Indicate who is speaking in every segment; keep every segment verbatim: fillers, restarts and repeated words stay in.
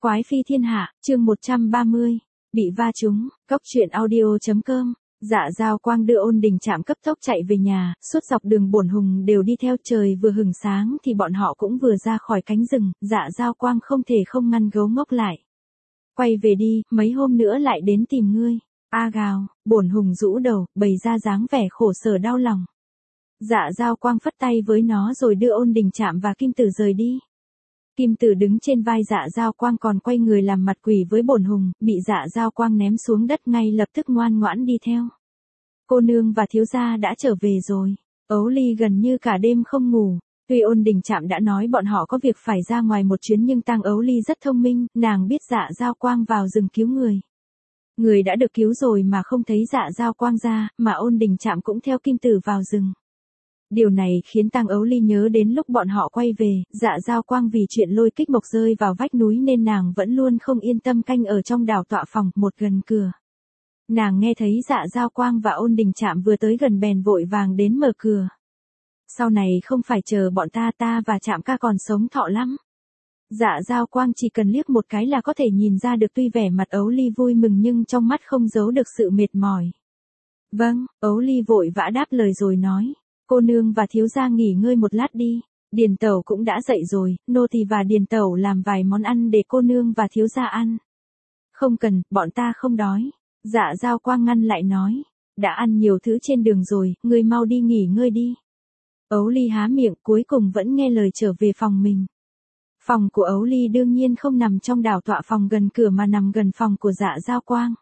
Speaker 1: Quái phi thiên hạ, chương một trăm ba mươi, bị va trúng, cốc truyện audio.com. Dạ Giao Quang đưa Ôn Đình Trạm cấp tốc chạy về nhà, suốt dọc đường Bổn Hùng đều đi theo. Trời vừa hửng sáng thì bọn họ cũng vừa ra khỏi cánh rừng, Dạ Giao Quang không thể không ngăn gấu ngốc lại. Quay về đi, mấy hôm nữa lại đến tìm ngươi. A gào, Bổn Hùng rũ đầu, bày ra dáng vẻ khổ sở đau lòng. Dạ Giao Quang phất tay với nó rồi đưa Ôn Đình Trạm và Kim Tử rời đi. Kim Tử đứng trên vai Dạ Giao Quang còn quay người làm mặt quỷ với Bổn Hùng, bị Dạ Giao Quang ném xuống đất ngay lập tức ngoan ngoãn đi theo. Cô nương và thiếu gia đã trở về rồi. Ấu Ly gần như cả đêm không ngủ. Tuy Ôn Đình Trạm đã nói bọn họ có việc phải ra ngoài một chuyến nhưng Tang Ấu Ly rất thông minh, nàng biết Dạ Giao Quang vào rừng cứu người. Người đã được cứu rồi mà không thấy Dạ Giao Quang ra, mà Ôn Đình Trạm cũng theo Kim Tử vào rừng. Điều này khiến Tang Ấu Ly nhớ đến lúc bọn họ quay về, Dạ Giao Quang vì chuyện lôi kích mộc rơi vào vách núi nên nàng vẫn luôn không yên tâm canh ở trong đảo tọa phòng, một gần cửa. Nàng nghe thấy Dạ Giao Quang và Ôn Đình Trạm vừa tới gần bèn vội vàng đến mở cửa. Sau này không phải chờ bọn ta ta và Trạm ca còn sống thọ lắm. Dạ Giao Quang chỉ cần liếc một cái là có thể nhìn ra được, tuy vẻ mặt Ấu Ly vui mừng nhưng trong mắt không giấu được sự mệt mỏi. Vâng, Ấu Ly vội vã đáp lời rồi nói. Cô nương và thiếu gia nghỉ ngơi một lát đi. Điền tẩu cũng đã dậy rồi, nô tỳ và Điền tẩu làm vài món ăn để cô nương và thiếu gia ăn. Không cần, bọn ta không đói. Dạ Giao Quang ngăn lại nói. Đã ăn nhiều thứ trên đường rồi, ngươi mau đi nghỉ ngơi đi. Ấu Ly há miệng cuối cùng vẫn nghe lời trở về phòng mình. Phòng của Ấu Ly đương nhiên không nằm trong đảo tọa phòng gần cửa mà nằm gần phòng của Dạ Giao Quang.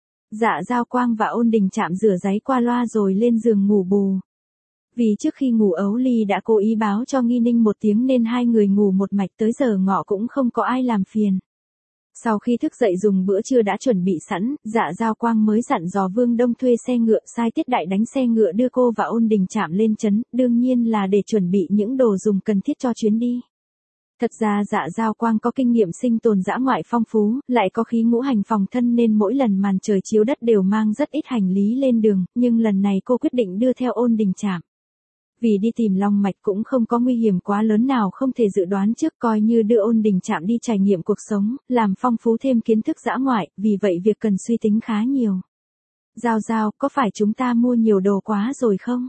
Speaker 1: Dạ Giao Quang và Ôn Đình Trạm rửa ráy qua loa rồi lên giường ngủ bù. Vì trước khi ngủ Ấu Ly đã cố ý báo cho Nghi Ninh một tiếng nên hai người ngủ một mạch tới giờ ngọ cũng không có ai làm phiền. Sau khi thức dậy dùng bữa trưa đã chuẩn bị sẵn, Dạ Giao Quang mới dặn dò Vương Đông thuê xe ngựa sai Tiết Đại đánh xe ngựa đưa cô và Ôn Đình Trạm lên trấn, đương nhiên là để chuẩn bị những đồ dùng cần thiết cho chuyến đi. Thật ra Dạ Giao Quang có kinh nghiệm sinh tồn dã ngoại phong phú, lại có khí ngũ hành phòng thân nên mỗi lần màn trời chiếu đất đều mang rất ít hành lý lên đường, nhưng lần này cô quyết định đưa theo Ôn Đình Trạm. Vì đi tìm long mạch cũng không có nguy hiểm quá lớn nào không thể dự đoán trước, coi như đưa Ôn Đình Trạm đi trải nghiệm cuộc sống, làm phong phú thêm kiến thức dã ngoại, vì vậy việc cần suy tính khá nhiều. Giao Giao, có phải chúng ta mua nhiều đồ quá rồi không?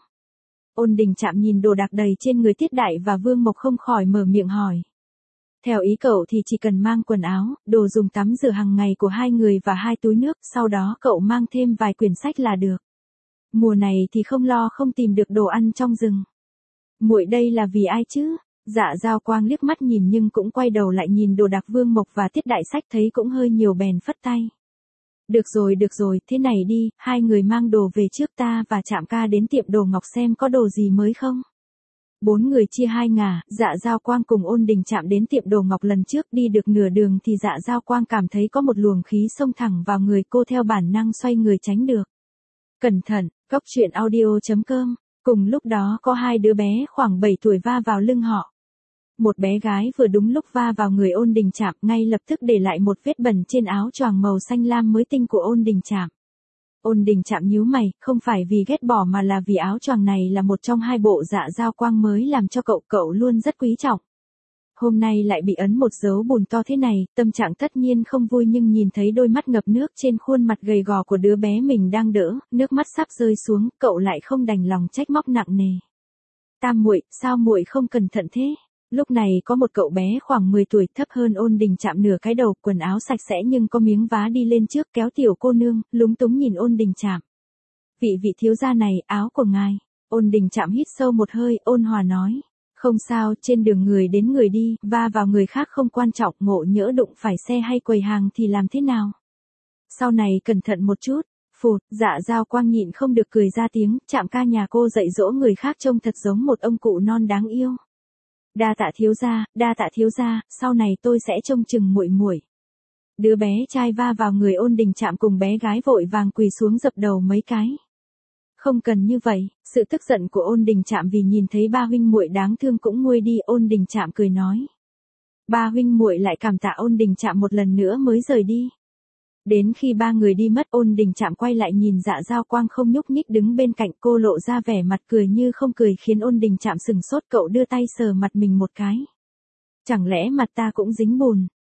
Speaker 1: Ôn Đình Trạm nhìn đồ đạc đầy trên người Tiết Đại và Vương Mộc không khỏi mở miệng hỏi. Theo ý cậu thì chỉ cần mang quần áo, đồ dùng tắm rửa hàng ngày của hai người và hai túi nước, sau đó cậu mang thêm vài quyển sách là được. Mùa này thì không lo không tìm được đồ ăn trong rừng. Muội đây là vì ai chứ? Dạ Giao Quang liếc mắt nhìn nhưng cũng quay đầu lại nhìn đồ đạc Vương Mộc và Tiết Đại sách thấy cũng hơi nhiều bèn phất tay. Được rồi được rồi, thế này đi, hai người mang đồ về trước, ta và Trạm ca đến tiệm đồ ngọc xem có đồ gì mới không. Bốn người chia hai ngả, Dạ Giao Quang cùng Ôn Đình Trạm đến tiệm đồ ngọc lần trước, đi được nửa đường thì Dạ Giao Quang cảm thấy có một luồng khí xông thẳng vào người cô, theo bản năng xoay người tránh được. Cẩn thận, cốc truyện audio.com. Cùng lúc đó có hai đứa bé khoảng bảy tuổi va vào lưng họ. Một bé gái vừa đúng lúc va vào người Ôn Đình Trạm, ngay lập tức để lại một vết bẩn trên áo choàng màu xanh lam mới tinh của Ôn Đình Trạm. Ôn Đình Trạm nhíu mày, không phải vì ghét bỏ mà là vì áo choàng này là một trong hai bộ Dạ Giao Quang mới làm cho cậu, cậu luôn rất quý trọng. Hôm nay lại bị ấn một dấu bùn to thế này, tâm trạng tất nhiên không vui, nhưng nhìn thấy đôi mắt ngập nước trên khuôn mặt gầy gò của đứa bé mình đang đỡ, nước mắt sắp rơi xuống, cậu lại không đành lòng trách móc nặng nề. Tam muội, sao muội không cẩn thận thế? Lúc này có một cậu bé khoảng mười tuổi, thấp hơn Ôn Đình Trạm nửa cái đầu, quần áo sạch sẽ nhưng có miếng vá đi lên trước kéo tiểu cô nương, lúng túng nhìn Ôn Đình Trạm. Vị vị thiếu gia này, áo của ngài. Ôn Đình Trạm hít sâu một hơi, ôn hòa nói. Không sao, trên đường người đến người đi, va vào người khác không quan trọng, ngộ nhỡ đụng phải xe hay quầy hàng thì làm thế nào? Sau này cẩn thận một chút. Phụt, Dạ Giao Quang nhịn không được cười ra tiếng, Trạm ca nhà cô dạy dỗ người khác trông thật giống một ông cụ non đáng yêu. Đa tạ thiếu gia, đa tạ thiếu gia, sau này tôi sẽ trông chừng muội muội. Đứa bé trai va vào người Ôn Đình Trạm cùng bé gái vội vàng quỳ xuống dập đầu mấy cái. Không cần như vậy, sự tức giận của Ôn Đình Trạm vì nhìn thấy ba huynh muội đáng thương cũng nguôi đi. Ôn Đình Trạm cười nói. Ba huynh muội lại cảm tạ Ôn Đình Trạm một lần nữa mới rời đi. Đến khi ba người đi mất, Ôn Đình Trạm quay lại nhìn Dạ Giao Quang không nhúc nhích đứng bên cạnh, cô lộ ra vẻ mặt cười như không cười khiến Ôn Đình Trạm sừng sốt, cậu đưa tay sờ mặt mình một cái. Chẳng lẽ mặt ta cũng dính bùn?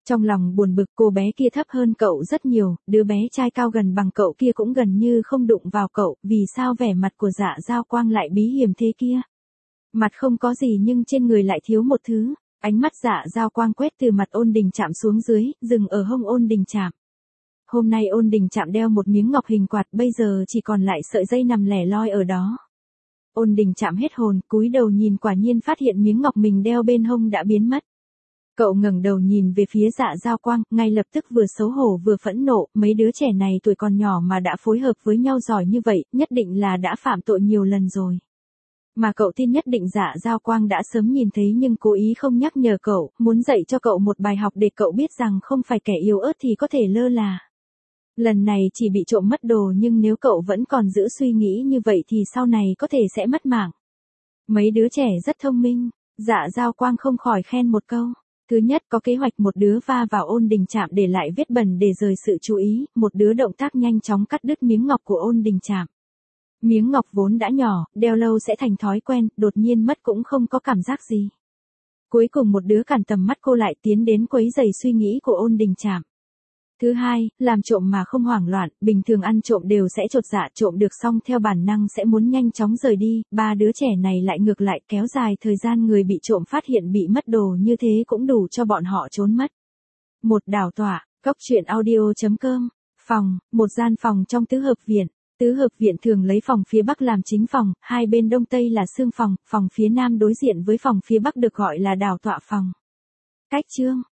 Speaker 1: Trong lòng buồn bực, cô bé kia thấp hơn cậu rất nhiều, đứa bé trai cao gần bằng cậu kia cũng gần như không đụng vào cậu, vì sao vẻ mặt của Dạ Giao Quang lại bí hiểm thế kia? Mặt không có gì nhưng trên người lại thiếu một thứ. Ánh mắt Dạ Giao Quang quét từ mặt Ôn Đình Trạm xuống dưới, dừng ở hông Ôn Đình Trạm. Hôm nay Ôn Đình Trạm đeo một miếng ngọc hình quạt, bây giờ chỉ còn lại sợi dây nằm lẻ loi ở đó. Ôn Đình Trạm hết hồn, cúi đầu nhìn, quả nhiên phát hiện miếng ngọc mình đeo bên hông đã biến mất. Cậu ngẩng đầu nhìn về phía Dạ Giao Quang, ngay lập tức vừa xấu hổ vừa phẫn nộ, mấy đứa trẻ này tuổi còn nhỏ mà đã phối hợp với nhau giỏi như vậy, nhất định là đã phạm tội nhiều lần rồi. Mà cậu tin nhất định Dạ Giao Quang đã sớm nhìn thấy nhưng cố ý không nhắc nhở cậu, muốn dạy cho cậu một bài học để cậu biết rằng không phải kẻ yếu ớt thì có thể lơ là. Lần này chỉ bị trộm mất đồ nhưng nếu cậu vẫn còn giữ suy nghĩ như vậy thì sau này có thể sẽ mất mạng. Mấy đứa trẻ rất thông minh, Dạ Giao Quang không khỏi khen một câu. Thứ nhất có kế hoạch, một đứa va vào Ôn Đình Trạm để lại vết bẩn để rời sự chú ý, một đứa động tác nhanh chóng cắt đứt miếng ngọc của Ôn Đình Trạm. Miếng ngọc vốn đã nhỏ, đeo lâu sẽ thành thói quen, đột nhiên mất cũng không có cảm giác gì. Cuối cùng một đứa cản tầm mắt cô lại, tiến đến quấy rầy suy nghĩ của Ôn Đình Trạm. Thứ hai, làm trộm mà không hoảng loạn, bình thường ăn trộm đều sẽ chột dạ, trộm được xong theo bản năng sẽ muốn nhanh chóng rời đi, ba đứa trẻ này lại ngược lại, kéo dài thời gian người bị trộm phát hiện bị mất đồ như thế cũng đủ cho bọn họ trốn mất. Một đảo tọa, cốc truyện audio chấm com, phòng, một gian phòng trong tứ hợp viện. Tứ hợp viện thường lấy phòng phía bắc làm chính phòng, hai bên đông tây là xương phòng, phòng phía nam đối diện với phòng phía bắc được gọi là đảo tọa phòng. Cách chương